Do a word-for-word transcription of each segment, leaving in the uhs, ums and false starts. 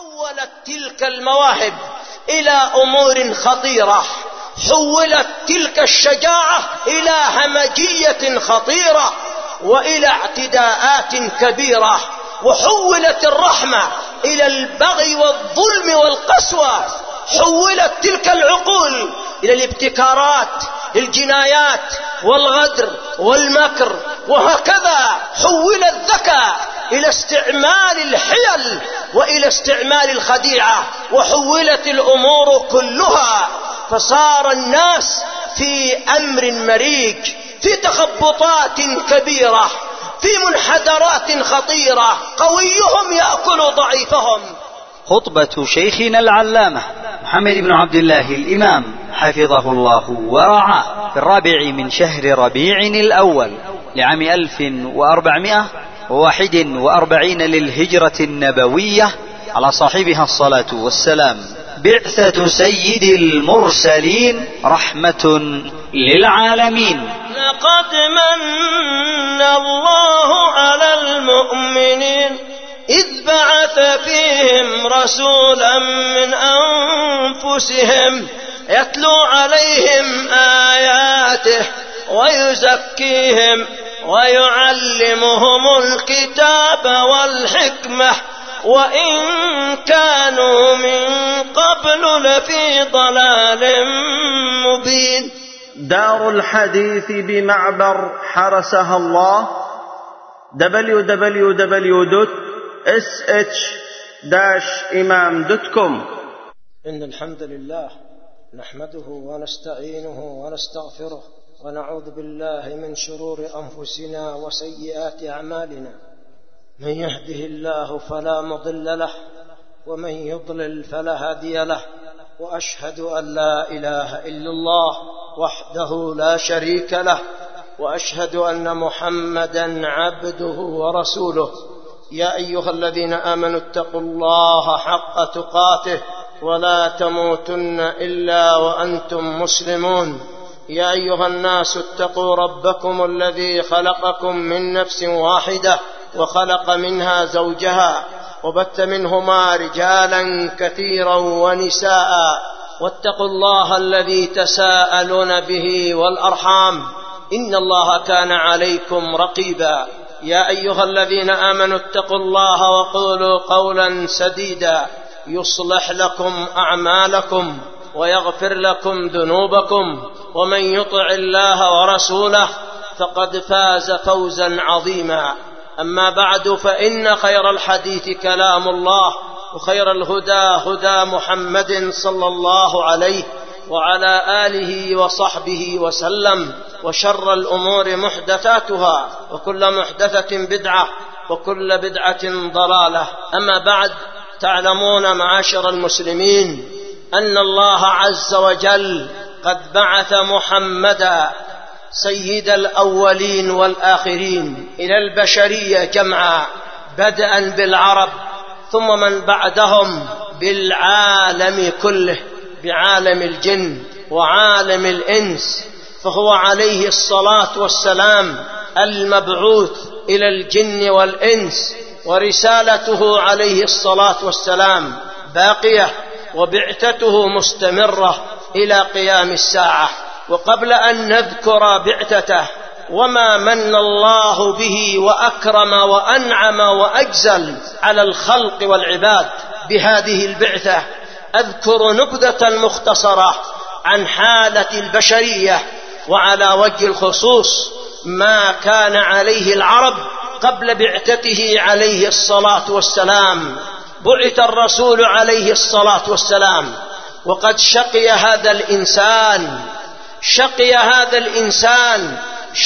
حولت تلك المواهب إلى أمور خطيرة، حولت تلك الشجاعة إلى همجية خطيرة وإلى اعتداءات كبيرة، وحولت الرحمة إلى البغي والظلم والقسوة، حولت تلك العقول إلى الابتكارات، الجنايات والغدر والمكر، وهكذا حول الذكاء إلى استعمال الحيل وإلى استعمال الخديعة، وحولت الأمور كلها، فصار الناس في أمر مريج، في تخبطات كبيرة، في منحدرات خطيرة، قويهم يأكل ضعيفهم. خطبة شيخنا العلامة محمد بن عبد الله الإمام حفظه الله ورعاه في الرابع من شهر ربيع الأول لعام ألف وأربعمائة وواحد وأربعين للهجرة النبوية على صاحبها الصلاة والسلام. بعثة سيد المرسلين رحمة للعالمين. لقد من الله على المؤمنين إذ بعث فيهم رسولا من أنفسهم يتلو عليهم آياته ويزكيهم ويعلمهم الكتاب والحكمة وإن كانوا من قبل لفي ضلال مبين. دار الحديث بمعبر حرسها الله دبليو دبليو دبليو دوت اس اتش داش امام دوت كوم. إن الحمد لله نحمده ونستعينه ونستغفره ونعوذ بالله من شرور أنفسنا وسيئات أعمالنا، من يهده الله فلا مضل له ومن يضلل فلا هادي له، وأشهد أن لا إله إلا الله وحده لا شريك له، وأشهد أن محمدا عبده ورسوله. يا أيها الذين آمنوا اتقوا الله حق تقاته ولا تموتن إلا وأنتم مسلمون. يا أيها الناس اتقوا ربكم الذي خلقكم من نفس واحدة وخلق منها زوجها وبث منهما رجالا كثيرا ونساء، واتقوا الله الذي تساءلون به والأرحام إن الله كان عليكم رقيبا. يا أيها الذين آمنوا اتقوا الله وقولوا قولا سديدا يصلح لكم أعمالكم ويغفر لكم ذنوبكم، ومن يطع الله ورسوله فقد فاز فوزا عظيما. أما بعد، فإن خير الحديث كلام الله، وخير الهدى هدى محمد صلى الله عليه وعلى آله وصحبه وسلم، وشر الأمور محدثاتها، وكل محدثة بدعة، وكل بدعة ضلالة. أما بعد، تعلمون معاشر المسلمين أن الله عز وجل قد بعث محمدا سيد الأولين والآخرين إلى البشرية جمعا، بدءا بالعرب ثم من بعدهم بالعالم كله، بعالم الجن وعالم الإنس، فهو عليه الصلاة والسلام المبعوث إلى الجن والإنس، ورسالته عليه الصلاة والسلام باقية، وبعثته مستمرة إلى قيام الساعة. وقبل أن نذكر بعثته وما من الله به وأكرم وأنعم وأجزل على الخلق والعباد بهذه البعثة، أذكر نبذة مختصرة عن حالة البشرية، وعلى وجه الخصوص ما كان عليه العرب قبل بعثته عليه الصلاة والسلام. بعث الرسول عليه الصلاة والسلام وقد شقي هذا الإنسان شقي هذا الإنسان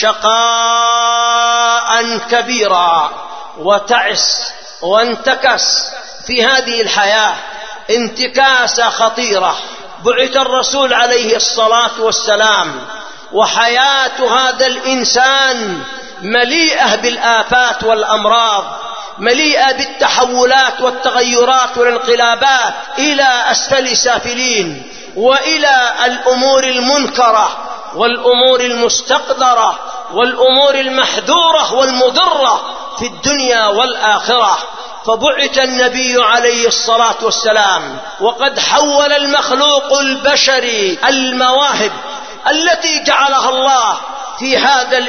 شقاء كبيرا، وتعس وانتكس في هذه الحياة انتكاسة خطيرة. بعث الرسول عليه الصلاة والسلام وحياة هذا الإنسان مليئة بالآفات والأمراض، مليئة بالتحولات والتغيرات والانقلابات إلى أسفل سافلين، وإلى الأمور المنكرة والأمور المستقدرة والأمور المحذورة والمضرة في الدنيا والآخرة. فبعث النبي عليه الصلاة والسلام وقد حول المخلوق البشري المواهب التي جعلها الله في هذا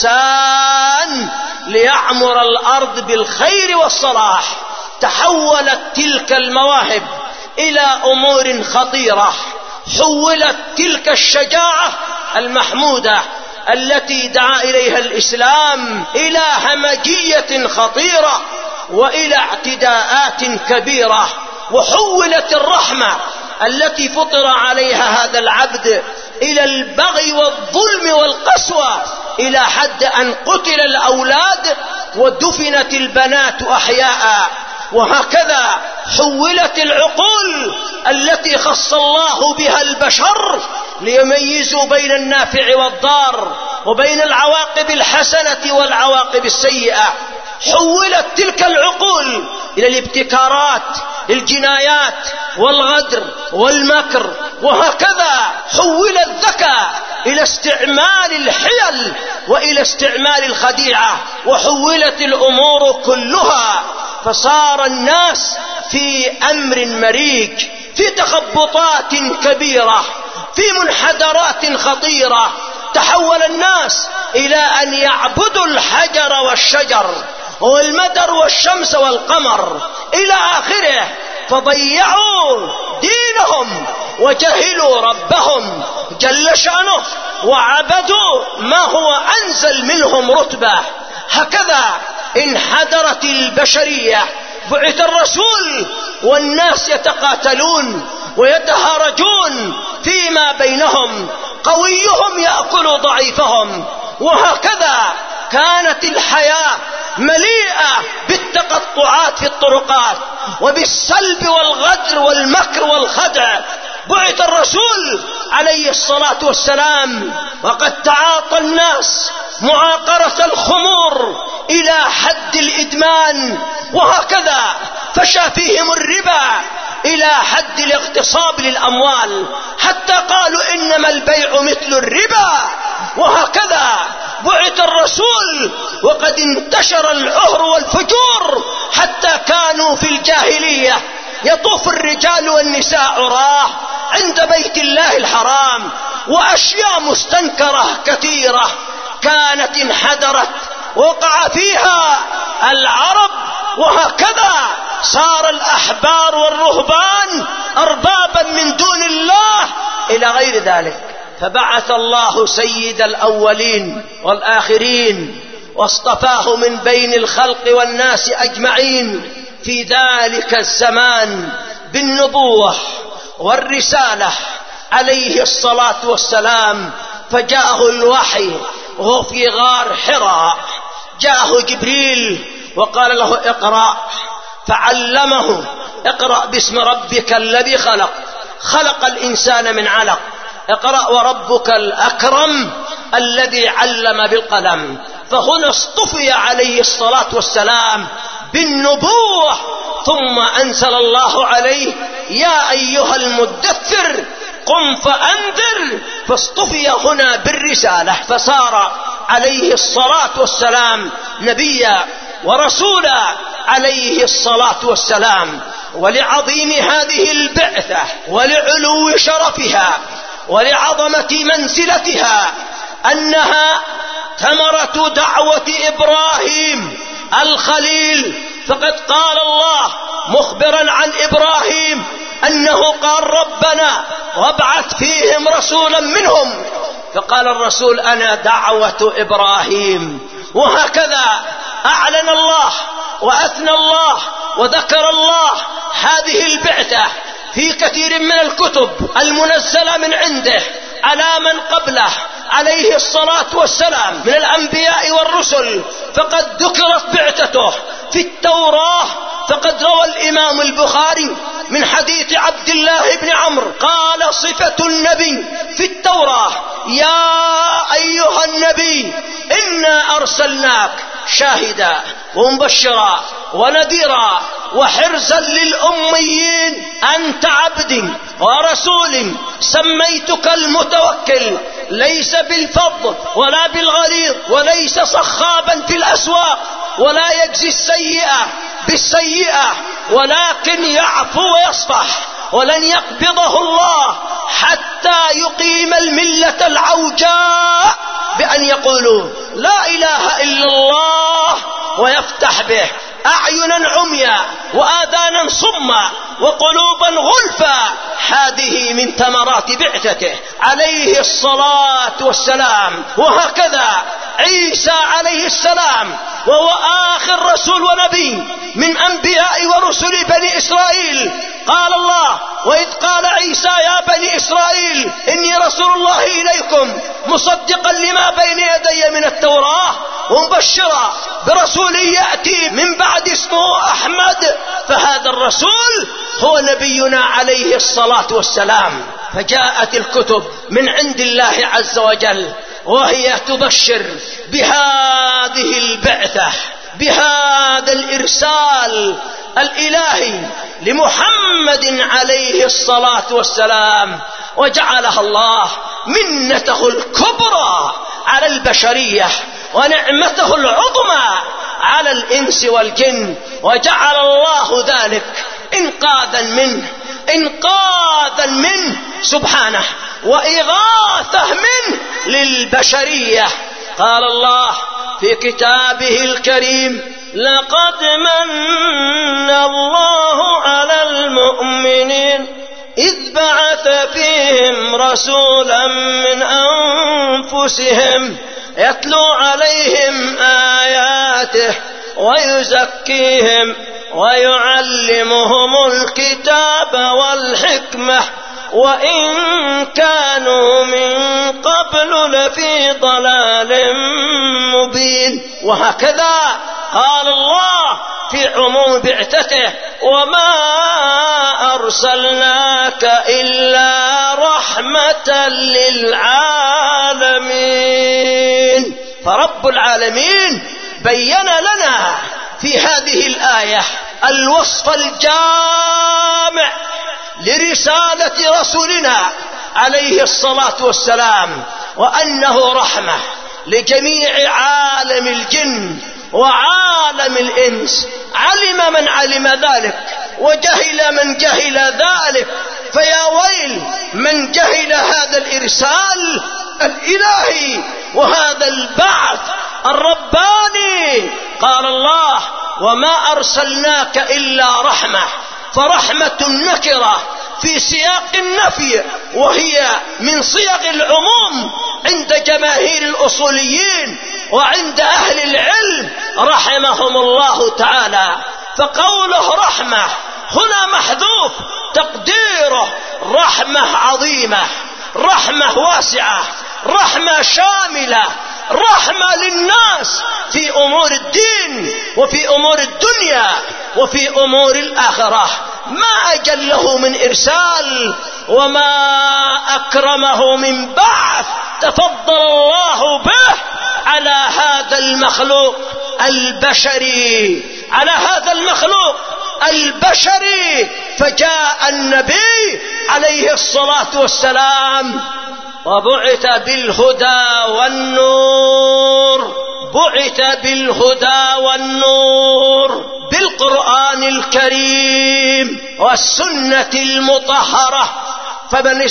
الإنسان ليعمر الأرض بالخير والصلاح. تحولت تلك المواهب إلى أمور خطيرة، حولت تلك الشجاعة المحمودة التي دعا إليها الإسلام إلى همجية خطيرة وإلى اعتداءات كبيرة، وحولت الرحمة التي فطر عليها هذا العبد إلى البغي والظلم والقسوة، إلى حد أن قتل الأولاد ودفنت البنات أحياء. وهكذا حولت العقول التي خص الله بها البشر ليميزوا بين النافع والضار وبين العواقب الحسنة والعواقب السيئة. حولت تلك العقول إلى الابتكارات، الجنايات والغدر والمكر. وهكذا حول الذكاء إلى استعمال الحيل وإلى استعمال الخديعة، وحولت الأمور كلها، فصار الناس في أمر مريج، في تخبطات كبيرة، في منحدرات خطيرة. تحول الناس إلى أن يعبدوا الحجر والشجر والمدر والشمس والقمر إلى آخره، فضيعوا دينهم وجهلوا ربهم جل شأنه وعبدوا ما هو أنزل منهم رتبة. هكذا انحدرت البشرية. بعث الرسول والناس يتقاتلون ويتهارجون فيما بينهم، قويهم يأكل ضعيفهم. وهكذا كانت الحياة مليئة بالتقطعات في الطرقات وبالسلب والغدر والمكر والخدع. بعث الرسول عليه الصلاة والسلام وقد تعاطى الناس معاقرة الخمور إلى حد الإدمان، وهكذا فشى فيهم الربا إلى حد الاغتصاب للأموال، حتى قالوا إنما البيع مثل الربا. وهكذا بعث الرسول وقد انتشر العهر والفجور، حتى كانوا في الجاهلية يطوف الرجال والنساء عراه عند بيت الله الحرام، وأشياء مستنكرة كثيرة كانت انحدرت وقع فيها العرب. وهكذا صار الأحبار والرهبان أربابا من دون الله إلى غير ذلك. فبعث الله سيد الأولين والآخرين واصطفاه من بين الخلق والناس أجمعين في ذلك الزمان بالنبوة والرسالة عليه الصلاة والسلام. فجاءه الوحي وهو في غار حراء، جاءه جبريل وقال له اقرأ، فعلمه اقرأ باسم ربك الذي خلق، خلق الإنسان من علق، اقرأ وربك الأكرم الذي علم بالقلم. فهنا اصطفي عليه الصلاة والسلام بالنبوة، ثم أنزل الله عليه يا أيها المدثر قم فأنذر، فاصطفي هنا بالرسالة، فصار عليه الصلاة والسلام نبيا ورسولا عليه الصلاة والسلام. ولعظيم هذه البعثة ولعلو شرفها ولعظمة منزلتها أنها ثمرة دعوة إبراهيم الخليل. فقد قال الله مخبرا عن إبراهيم أنه قال ربنا وابعث فيهم رسولا منهم، فقال الرسول أنا دعوة إبراهيم. وهكذا أعلن الله وأثنى الله وذكر الله هذه البعثة في كثير من الكتب المنزلة من عنده على من قبله عليه الصلاة والسلام من الأنبياء والرسل. فقد ذكرت بعثته في التوراة، فقد روى الإمام البخاري من حديث عبد الله بن عمرو قال صفة النبي في التوراة يا أيها النبي إنا أرسلناك شاهدا ومبشرا ونذيرا وحرزا للأميين أنت عبد ورسول سميتك المتوكل، ليس بالفض ولا بالغليظ وليس صخابا في الأسواق ولا يجزي السيئة بالسيئة، ولكن يعفو ويصفح، ولن يقبضه الله حتى يقيم الملة العوجاء بأن يقولوا لا إله إلا الله ويفتح به أعينا عميا وآذانا صما وقلوبا غلفا. هذه من ثمرات بعثته عليه الصلاة والسلام. وهكذا عيسى عليه السلام، وهو آخر رسول ونبي من أنبياء ورسل بني إسرائيل. قال الله: وإذ قال عيسى يا بني إسرائيل إني رسول الله إليكم مصدقا لما بين يدي من التوراة ومبشرا برسول يأتي من بعد اسمه أحمد. فهذا الرسول هو نبينا عليه الصلاة والسلام. فجاءت الكتب من عند الله عز وجل وهي تبشر بهذه البعثة، بهذا الإرسال الإلهي لمحمد عليه الصلاة والسلام، وجعلها الله منته الكبرى على البشرية ونعمته العظمى على الإنس والجن، وجعل الله ذلك إنقاذا منه إنقاذا منه سبحانه وإغاثة منه للبشرية. قال الله في كتابه الكريم: لقد من الله على المؤمنين إذ بعث فيهم رسولا من أنفسهم يتلو عليهم آياته ويزكيهم ويعلمهم الكتاب والحكمة وإن كانوا من قبل لفي ضلال مبين. وهكذا قال الله في عموم بعثته: وما أرسلناك إلا رحمة للعالمين. فرب العالمين بين لنا في هذه الآية الوصف الجامع لرسالة رسولنا عليه الصلاة والسلام، وأنه رحمة لجميع عالم الجن وعالم الإنس. علم من علم ذلك وجهل من جهل ذلك، فيا ويل من جهل هذا الإرسال الإلهي وهذا البعث الرباني. قال الله: وما أرسلناك إلا رحمة. فرحمة نكرة في سياق النفي، وهي من صيغ العموم عند جماهير الأصوليين وعند أهل العلم رحمهم الله تعالى. فقوله رحمة هنا محذوف، تقديره رحمة عظيمة، رحمة واسعة، رحمة شاملة، رحمة للناس في أمور الدين وفي أمور الدنيا وفي أمور الآخرة. ما أجله من إرسال وما أكرمه من بعث تفضل الله به على هذا المخلوق البشري، على هذا المخلوق البشري. فجاء النبي عليه الصلاة والسلام وبعث بالهدى والنور، بعث بالهدى والنور، بالقرآن الكريم والسنة المطهرة. فمن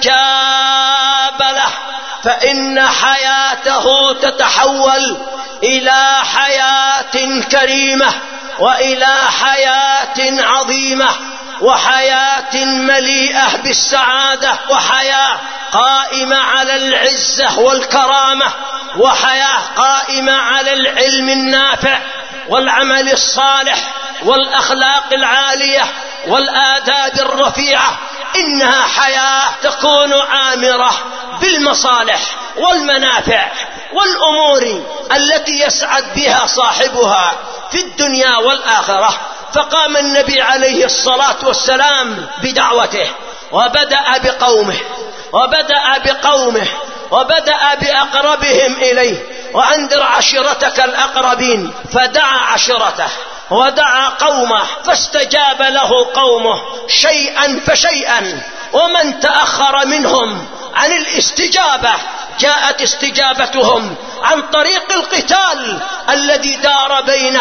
استجاب له فإن حياته تتحول إلى حياة كريمة وإلى حياة عظيمة وحياة مليئة بالسعادة، وحياة قائمة على العزة والكرامة، وحياة قائمة على العلم النافع والعمل الصالح والأخلاق العالية والآداب الرفيعة. إنها حياة تكون عامرة بالمصالح والمنافع والأمور التي يسعد بها صاحبها في الدنيا والآخرة. فقام النبي عليه الصلاة والسلام بدعوته، وبدأ بقومه وبدأ بقومه وبدأ بأقربهم إليه: وأنذر عشيرتك الأقربين. فدعا عشيرته ودعا قومه، فاستجاب له قومه شيئا فشيئا. ومن تأخر منهم عن الاستجابة جاءت استجابتهم عن طريق القتال الذي دار بينه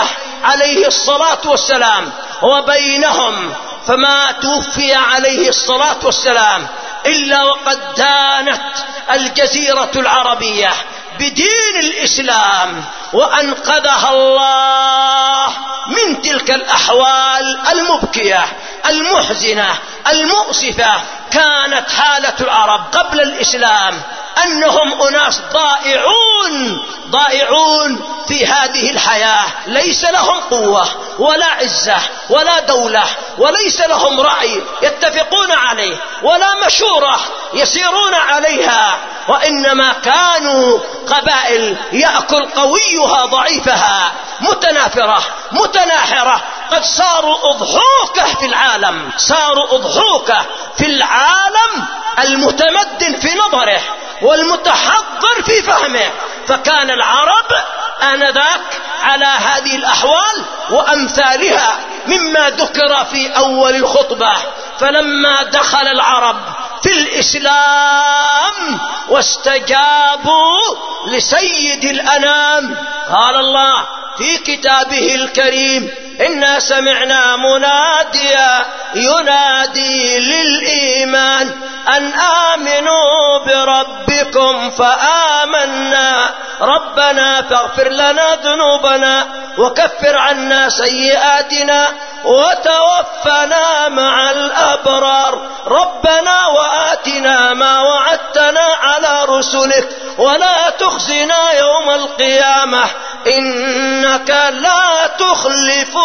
عليه الصلاة والسلام وبينهم، فما توفي عليه الصلاة والسلام إلا وقد دانت الجزيرة العربية بدين الإسلام، وأنقذها الله من تلك الأحوال المبكية المحزنة المؤسفة. كانت حالة العرب قبل الإسلام أنهم أناس ضائعون ضائعون في هذه الحياة، ليس لهم قوة ولا عزة ولا دولة، وليس لهم رأي يتفقون عليه ولا مشورة يسيرون عليها، وإنما كانوا قبائل يأكل قويها ضعيفها، متنافرة متناحرة. قد صاروا أضحوكة في العالم، صاروا أضحوكة في العالم المتمدن في نظره والمتحضر في فهمه. فكان العرب آنذاك على هذه الأحوال وأمثالها مما ذكر في أول الخطبة. فلما دخل العرب في الإسلام واستجابوا لسيد الأنام، قال الله في كتابه الكريم: إنا سمعنا مناديا ينادي للإيمان أن آمنوا بربكم فآمنا ربنا فاغفر لنا ذنوبنا وكفر عنا سيئاتنا وتوفنا مع الأبرار ربنا وآتنا ما وعدتنا على رسلك ولا تخزنا يوم القيامة إنك لا تخلف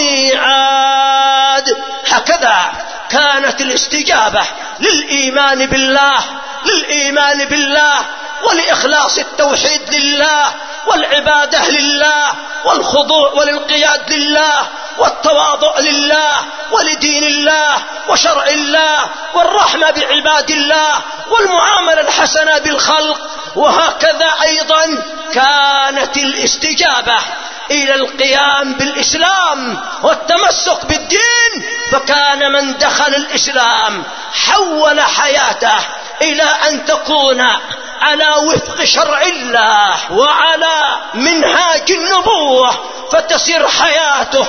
الميعاد. هكذا كانت الاستجابة للإيمان بالله للإيمان بالله ولإخلاص التوحيد لله والعبادة لله والخضوع والانقياد لله والتواضع لله ولدين الله وشرع الله والرحمة بعباد الله والمعاملة الحسنة بالخلق. وهكذا أيضا كانت الاستجابة إلى القيام بالإسلام والتمسك بالدين. فكان من دخل الإسلام حول حياته إلى أن تكون على وفق شرع الله وعلى منهاج النبوة، فتصير حياته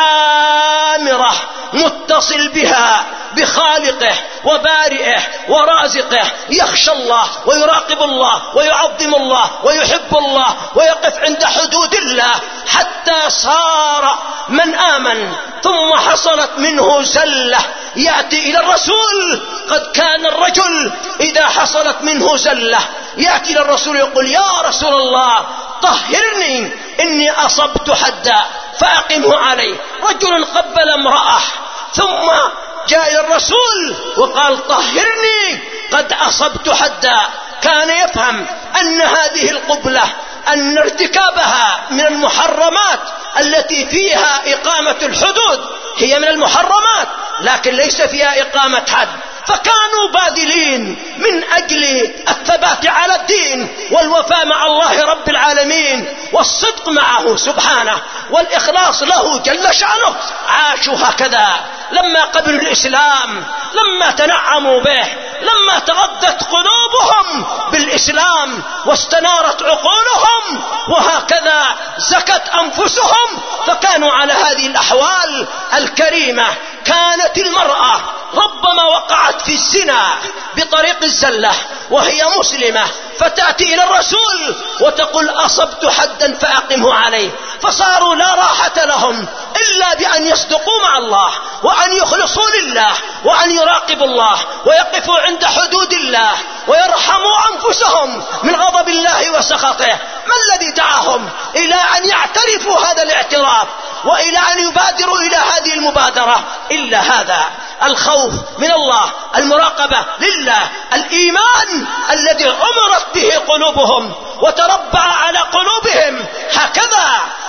عامرة متصل بها بخالقه وبارئه ورازقه، يخشى الله ويراقب الله ويعظم الله ويحب الله ويقف عند حدود الله، حتى صار من آمن ثم حصلت منه زلة يأتي إلى الرسول. قد كان الرجل إذا حصلت منه زلة يأتي إلى الرسول يقول: يا رسول الله طهرني إني أصبت حدا فأقمه عليه. رجل قبل امرأة ثم جاء إلى الرسول وقال: طهرني قد أصبت حدا. كان يفهم أن هذه القبلة أن ارتكابها من المحرمات التي فيها إقامة الحدود، هي من المحرمات لكن ليس فيها إقامة حد. فكانوا باذلين من أجل الثبات على الدين والوفاء مع الله رب العالمين والصدق معه سبحانه والإخلاص له جل شأنه. عاشوا هكذا لما قبلوا الإسلام، لما تنعموا به، لما تغذت قلوبهم بالإسلام واستنارت عقولهم، وهكذا زكت أنفسهم، فكانوا على هذه الأحوال الكريمة. كانت المرأة ربما وقعت في الزنا بطريق الزلة وهي مسلمة، فتأتي إلى الرسول وتقول: أصبت حدا فأقمه عليه. فصاروا لا راحة لهم إلا بأن يصدقوا مع الله وأن يخلصوا لله وأن يراقبوا الله ويقفوا عند حدود الله ويرحموا أنفسهم من غضب الله وسخطه. ما الذي دعاهم إلى أن يعترفوا هذا الاعتراف وإلى أن يبادروا إلى هذه المبادرة إلا هذا الخوف من الله، المراقبة لله، الإيمان الذي عمرت به قلوبهم وتربع على قلوبهم. هكذا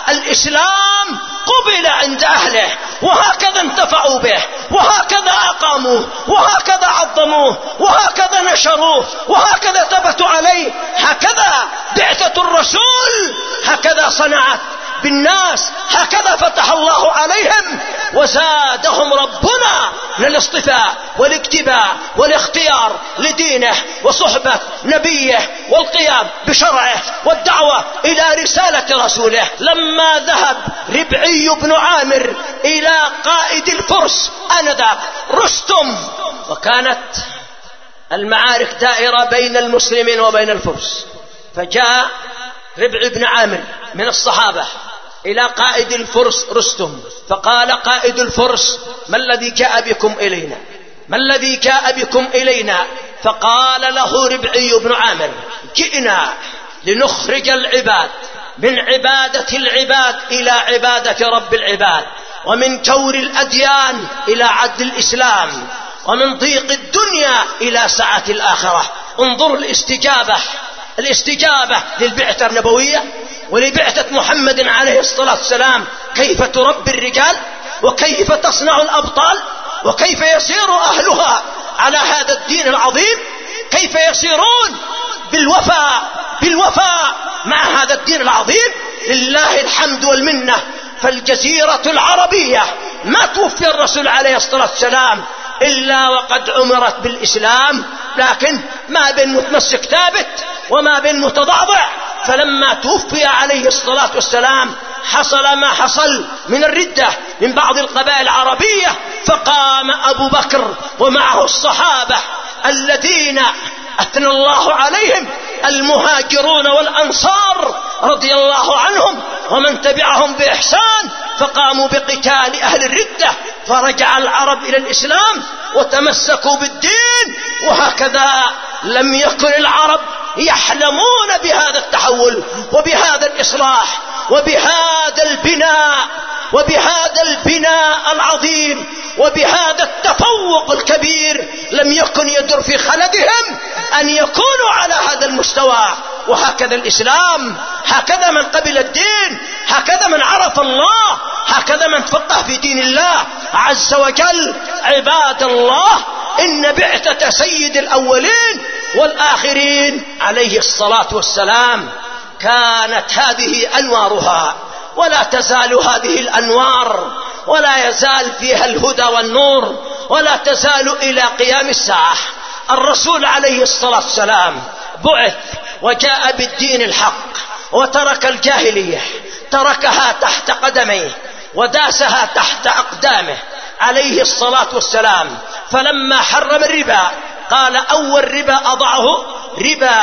الإسلام قبل عند أهله، وهكذا انتفعوا به، وهكذا أقاموه، وهكذا عظموه، وهكذا نشروه، وهكذا ثبتوا عليه. هكذا بعثة الرسول هكذا صنعت بالناس، هكذا فتح الله عليهم وزادهم ربنا من الاصطفاء والاكتباء والاختيار لدينه وصحبة نبيه والقيام بشرعه والدعوة إلى رسالة رسوله. لما ذهب ربعي بن عامر إلى قائد الفرس آنذاك رستم، وكانت المعارك دائرة بين المسلمين وبين الفرس، فجاء ربعي بن عامر من الصحابة إلى قائد الفرس رستم، فقال قائد الفرس: ما الذي جاء بكم إلينا؟ ما الذي جاء بكم إلينا؟ فقال له ربعي بن عامر: جئنا لنخرج العباد من عبادة العباد إلى عبادة رب العباد، ومن جور الأديان إلى عدل الإسلام، ومن ضيق الدنيا إلى سعة الآخرة. انظروا الاستجابة الاستجابة للبعثة النبوية ولبعثة محمد عليه الصلاة والسلام، كيف تربي الرجال وكيف تصنع الأبطال وكيف يسير أهلها على هذا الدين العظيم، كيف يسيرون بالوفاء بالوفاء مع هذا الدين العظيم. لله الحمد والمنة. فالجزيرة العربية ما توفي الرسول عليه الصلاة والسلام إلا وقد عمرت بالإسلام، لكن ما بين متمسك ثابت وما بين متضعضع. فلما توفي عليه الصلاة والسلام حصل ما حصل من الردة من بعض القبائل العربية، فقام أبو بكر ومعه الصحابة الذين أثنى الله عليهم، المهاجرون والأنصار رضي الله عنهم ومن تبعهم بإحسان، فقاموا بقتال أهل الردة، فرجع العرب إلى الإسلام وتمسكوا بالدين. وهكذا لم يكن العرب يحلمون بهذا التحول وبهذا الإصلاح وبهذا البناء وبهذا البناء العظيم وبهذا التفوق الكبير، لم يكن يدر في خلدهم أن يكونوا على هذا المستوى. وهكذا الإسلام، هكذا من قبل الدين، هكذا من عرف الله، هكذا من تفقه في دين الله عز وجل. عباد الله، إن بعثة سيد الأولين والآخرين عليه الصلاة والسلام كانت هذه أنوارها، ولا تزال هذه الأنوار، ولا يزال فيها الهدى والنور، ولا تزال إلى قيام الساعة. الرسول عليه الصلاة والسلام بعث وجاء بالدين الحق، وترك الجاهلية، تركها تحت قدميه وداسها تحت أقدامه عليه الصلاة والسلام. فلما حرم الربا قال: أول ربا أضعه ربا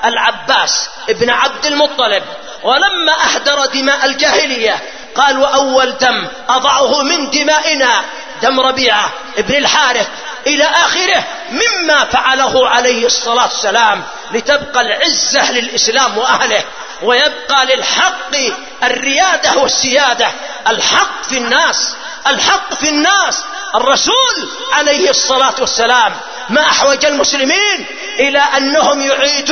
العباس ابن عبد المطلب. ولما أهدر دماء الجاهلية قال: وأول دم أضعه من دمائنا دم ربيعة ابن الحارث، إلى آخره مما فعله عليه الصلاة والسلام، لتبقى العزة للإسلام وأهله، ويبقى للحق الريادة والسيادة. الحق في الناس، الحق في الناس. الرسول عليه الصلاة والسلام ما أحوج المسلمين إلى أنهم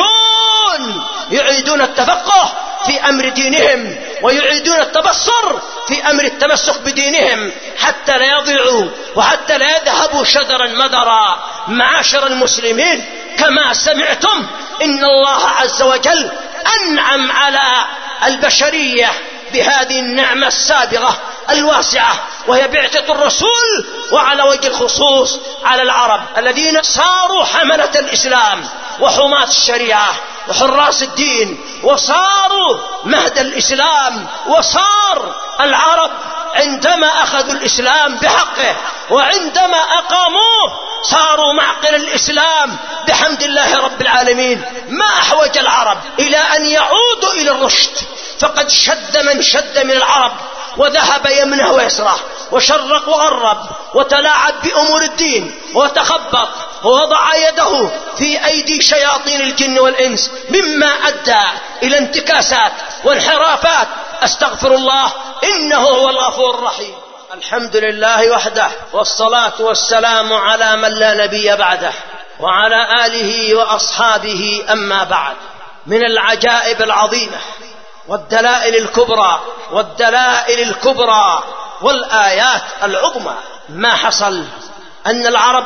يعيدون يعيدون التفقه في أمر دينهم، ويعيدون التبصر في أمر التمسك بدينهم، حتى لا يضيعوا وحتى لا يذهبوا شذرا مذرا. معاشر المسلمين، كما سمعتم إن الله عز وجل أنعم على البشرية بهذه النعمة السابغة الواسعة، وهي بعثة الرسول، وعلى وجه الخصوص على العرب الذين صاروا حملة الإسلام وحماة الشريعة وحراس الدين، وصاروا مهد الإسلام. وصار العرب عندما أخذوا الإسلام بحقه وعندما أقاموه صاروا معقل الإسلام بحمد الله رب العالمين. ما أحوج العرب إلى أن يعودوا إلى الرشد، فقد شد من شد من العرب، وذهب يمنه ويسره، وشرق وغرب، وتلاعب بأمور الدين، وتخبط، ووضع يده في أيدي شياطين الجن والإنس، مما أدى إلى انتكاسات وانحرافات. أستغفر الله، إنه هو الغفور الرحيم. الحمد لله وحده، والصلاة والسلام على من لا نبي بعده، وعلى آله وأصحابه. أما بعد، من العجائب العظيمة والدلائل الكبرى والدلائل الكبرى والآيات العظمى ما حصل أن العرب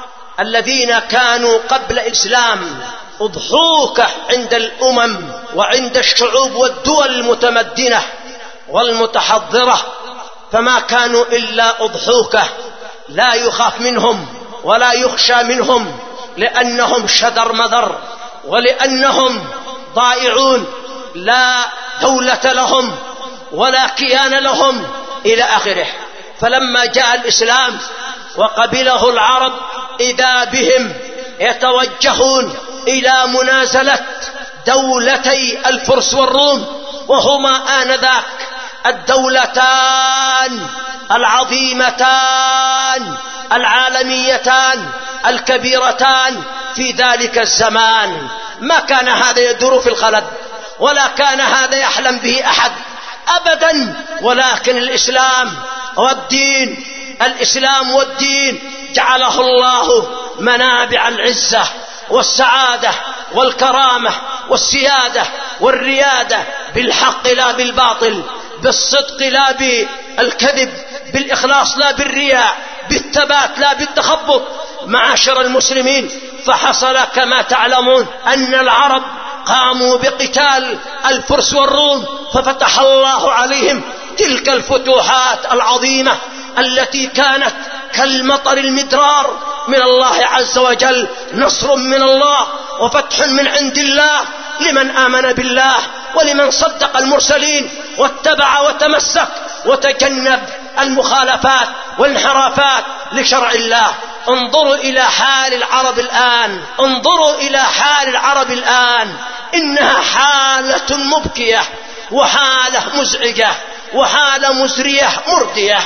الذين كانوا قبل الإسلام أضحوك عند الأمم وعند الشعوب والدول المتمدنة، والمتحضرة، فما كانوا إلا أضحوكة، لا يخاف منهم ولا يخشى منهم، لأنهم شذر مذر، ولأنهم ضائعون، لا دولة لهم ولا كيان لهم إلى آخره. فلما جاء الإسلام وقبله العرب إذا بهم يتوجهون إلى منازلة دولتي الفرس والروم، وهما آنذاك الدولتان العظيمتان العالميتان الكبيرتان في ذلك الزمان. ما كان هذا يدور في الخلد، ولا كان هذا يحلم به أحد أبدا، ولكن الإسلام والدين الإسلام والدين جعله الله منابع العزة والسعادة والكرامة والسيادة والريادة، بالحق لا بالباطل، بالصدق لا بالكذب، بالإخلاص لا بالرياء، بالثبات لا بالتخبط. معاشر المسلمين، فحصل كما تعلمون أن العرب قاموا بقتال الفرس والروم، ففتح الله عليهم تلك الفتوحات العظيمة التي كانت كالمطر المدرار من الله عز وجل، نصر من الله وفتح من عند الله لمن آمن بالله ولمن صدق المرسلين واتبع وتمسك وتجنب المخالفات والانحرافات لشرع الله. انظروا إلى حال العرب الآن، انظروا إلى حال العرب الآن، إنها حالة مبكية وحالة مزعجة وحالة مزرية مردية،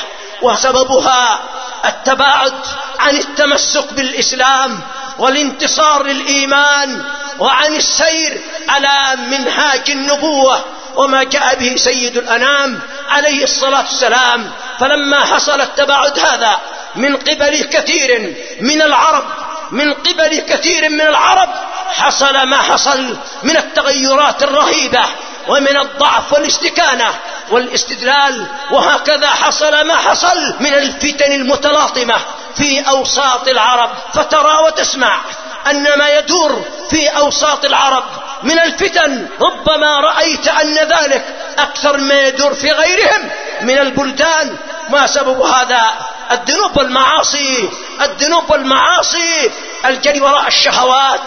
وسببها التباعد عن التمسك بالإسلام والانتصار للإيمان وعن السير على منهاج النبوة وما جاء به سيد الأنام عليه الصلاة والسلام. فلما حصل التباعد هذا من قبل كثير من العرب من قبل كثير من العرب حصل ما حصل من التغيرات الرهيبة ومن الضعف والاستكانة والاستدلال، وهكذا حصل ما حصل من الفتن المتلاطمة في أوساط العرب. فترى وتسمع أن ما يدور في أوساط العرب من الفتن ربما رأيت أن ذلك أكثر ما يدور في غيرهم من البلدان. ما سبب هذا؟ الذنوب والمعاصي، الذنوب والمعاصي، الجري وراء الشهوات،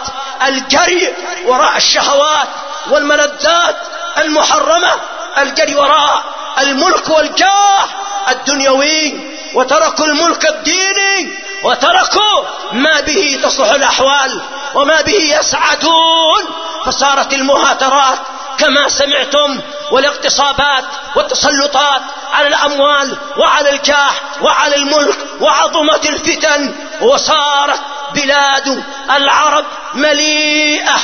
الجري وراء الشهوات والملذات المحرمة، الجري وراء الملك والجاه الدنيوي، وتركوا الملك الديني، وتركوا ما به تصلح الأحوال وما به يسعدون. فصارت المهاترات كما سمعتم، والاغتصابات والتسلطات على الأموال وعلى الجاه وعلى الملك، وعظمت الفتن، وصارت بلاد العرب مليئة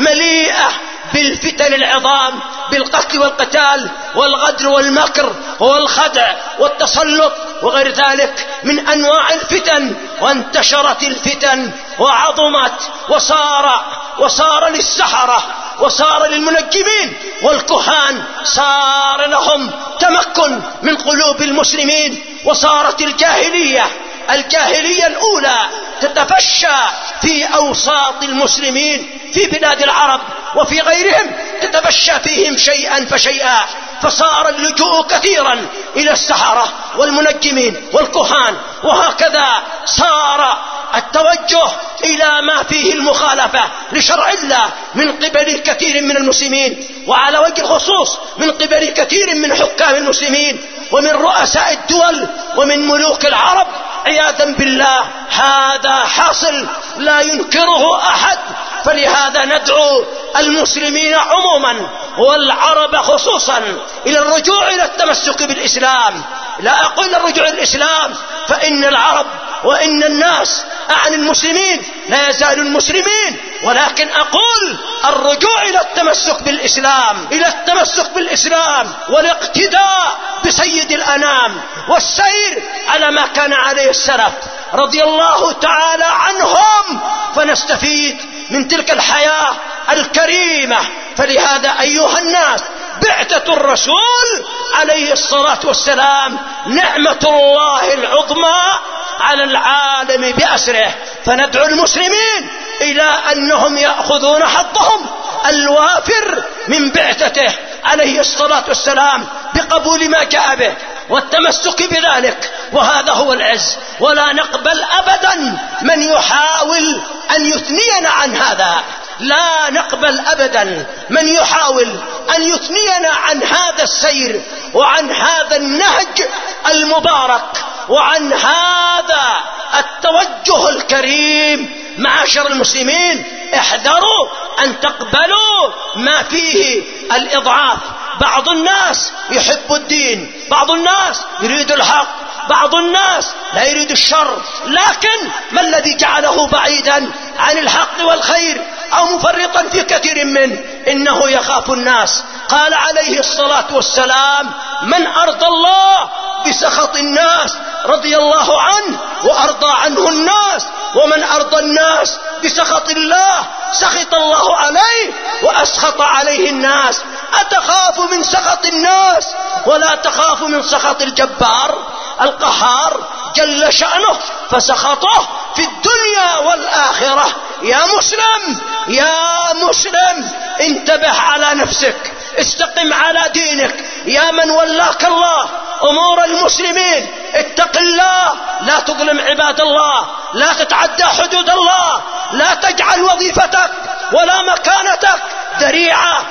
مليئة بالفتن العظام، بالقتل والقتال والغدر والمكر والخدع والتسلط وغير ذلك من أنواع الفتن. وانتشرت الفتن وعظمت، وصار وصار للسحرة وصار للمنجمين والكهان صار لهم تمكن من قلوب المسلمين، وصارت الجاهلية الجاهلية الأولى تتفشى في أوساط المسلمين في بلاد العرب وفي غيرهم، تتفشى فيهم شيئا فشيئا، فصار اللجوء كثيرا إلى السحرة والمنجمين والكهان، وهكذا صار التوجه إلى ما فيه المخالفة لشرع الله من قبل كثير من المسلمين، وعلى وجه الخصوص من قبل كثير من حكام المسلمين ومن رؤساء الدول ومن ملوك العرب عياذا بالله. هذا حاصل لا ينكره أحد. فلهذا ندعو المسلمين عموما والعرب خصوصا إلى الرجوع إلى التمسك بالإسلام. لا أقول الرجوع إلى الإسلام، فإن العرب وإن الناس أعني المسلمين لا يزالوا المسلمين، ولكن أقول الرجوع إلى التمسك بالإسلام، إلى التمسك بالإسلام والاقتداء بسيد الأنام والسير على ما كان عليه السلف رضي الله تعالى عنهم، فنستفيد من تلك الحياة الكريمة. فلهذا أيها الناس، بعثة الرسول عليه الصلاة والسلام نعمة الله العظمى على العالم بأسره، فندعو المسلمين إلى أنهم يأخذون حظهم الوافر من بعثته عليه الصلاة والسلام بقبول ما جاء به والتمسك بذلك، وهذا هو العز. ولا نقبل أبدا من يحاول أن يثنينا عن هذا، لا نقبل أبدا من يحاول أن يثنينا عن هذا السير وعن هذا النهج المبارك وعن هذا التوجه الكريم. معاشر المسلمين، احذروا أن تقبلوا ما فيه الإضعاف. بعض الناس يحب الدين، بعض الناس يريد الحق، بعض الناس لا يريد الشر، لكن ما الذي جعله بعيدا عن الحق والخير أو مفرطا في كثير منه؟ إنه يخاف الناس. قال عليه الصلاة والسلام: من أرضى الله بسخط الناس رضي الله عنه وأرضى عنه الناس، ومن أرضى الناس بسخط الله سخط الله عليه وأسخط عليه الناس. أتخاف من سخط الناس ولا تخاف من سخط الجبار القهار جل شأنه فسخطه في الدنيا والآخرة؟ يا مسلم، يا مسلم، انتبه على نفسك، استقم على دينك. يا من ولاك الله أمور المسلمين، اتق الله، لا تظلم عباد الله، لا تتعدى حدود الله، لا تجعل وظيفتك ولا مكانتك ذريعة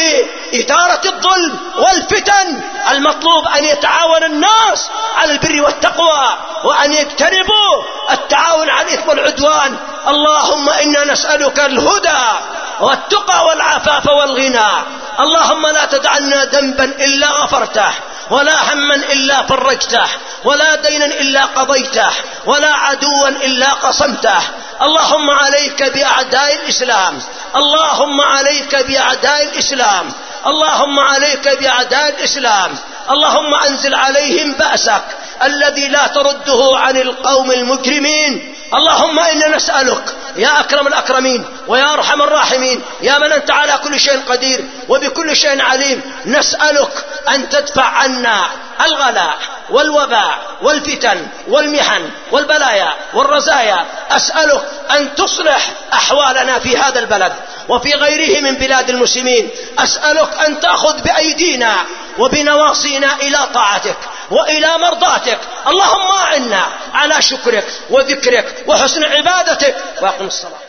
لإثارة الظلم والفتن. المطلوب أن يتعاون الناس على البر والتقوى وأن يجتنبوا التعاون على الإثم والعدوان. اللهم إنا نسألك الهدى والتقى والعفاف والغنى. اللهم لا تدعنا ذنبا إلا غفرته، ولا هما إلا فرجته، ولا دينا إلا قضيته، ولا عدوا إلا قصمته. اللهم عليك بأعداء الإسلام، اللهم عليك بأعداء الإسلام، اللهم عليك بأعداء الإسلام. اللهم أنزل عليهم بأسك الذي لا ترده عن القوم المجرمين. اللهم إنا نسألك يا أكرم الأكرمين ويا أرحم الراحمين، يا من أنت على كل شيء قدير وبكل شيء عليم، نسألك أن تدفع عنا الغلاء والوباء والفتن والمحن والبلايا والرزايا. أسألك أن تصلح أحوالنا في هذا البلد وفي غيره من بلاد المسلمين. أسألك أن تأخذ بأيدينا وبنواصينا إلى طاعتك وإلى مرضاتك. اللهم أعنا على شكرك وذكرك وحسن عبادتك، وأقم الصلاة.